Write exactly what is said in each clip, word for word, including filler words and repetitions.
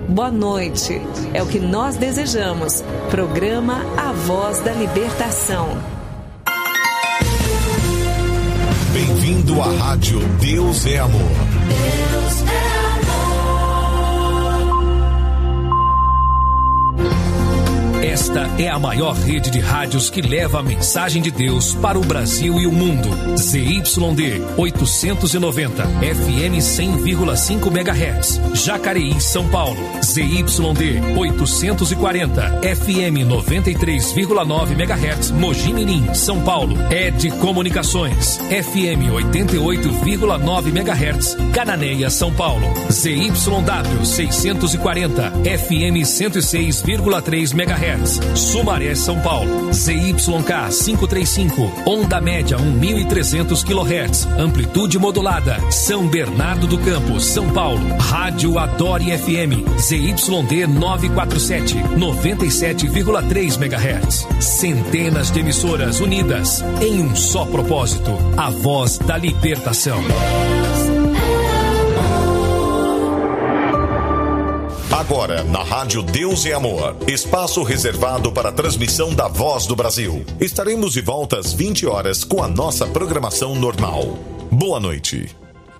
boa noite. É o que nós desejamos. Programa A Voz da Libertação. Bem-vindo à Rádio Deus é Amor. Deus é amor. Esta é a maior rede de rádios que leva a mensagem de Deus para o Brasil e o mundo. Z Y D oitocentos e noventa, F M cem vírgula cinco megahertz, Jacareí, São Paulo. Z Y D oitocentos e quarenta, F M noventa e três vírgula nove megahertz, Mogi Mirim, São Paulo. Ed Comunicações, F M oitenta e oito vírgula nove megahertz, Cananéia, São Paulo. Z Y W seiscentos e quarenta, F M cento e seis vírgula três megahertz, Sumaré, São Paulo. Z Y K quinhentos e trinta e cinco, onda média mil e trezentos quilohertz, amplitude modulada, São Bernardo do Campo, São Paulo. Rádio Adore F M, Z Y D novecentos e quarenta e sete, noventa e sete vírgula três megahertz. Centenas de emissoras unidas em um só propósito, a voz da libertação. Agora, na Rádio Deus é Amor, espaço reservado para a transmissão da Voz do Brasil. Estaremos de volta às vinte horas com a nossa programação normal. Boa noite.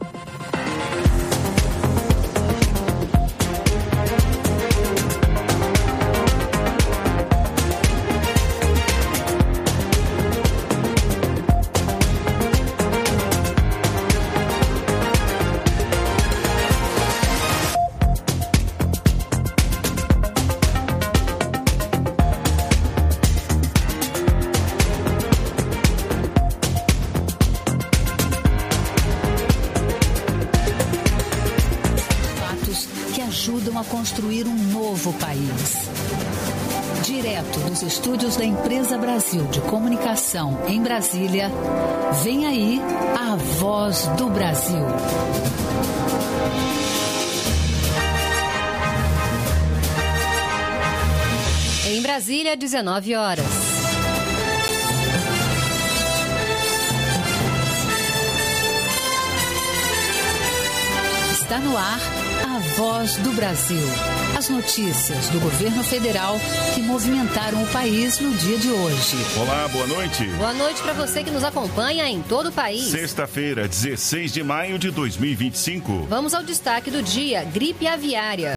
Construir um novo país. Direto dos estúdios da Empresa Brasil de Comunicação em Brasília, vem aí a Voz do Brasil. Em Brasília, dezenove horas. Está no ar a Voz do Brasil. As notícias do governo federal que movimentaram o país no dia de hoje. Olá, boa noite. Boa noite para você que nos acompanha em todo o país. Sexta-feira, dezesseis de maio de dois mil e vinte e cinco. Vamos ao destaque do dia: gripe aviária.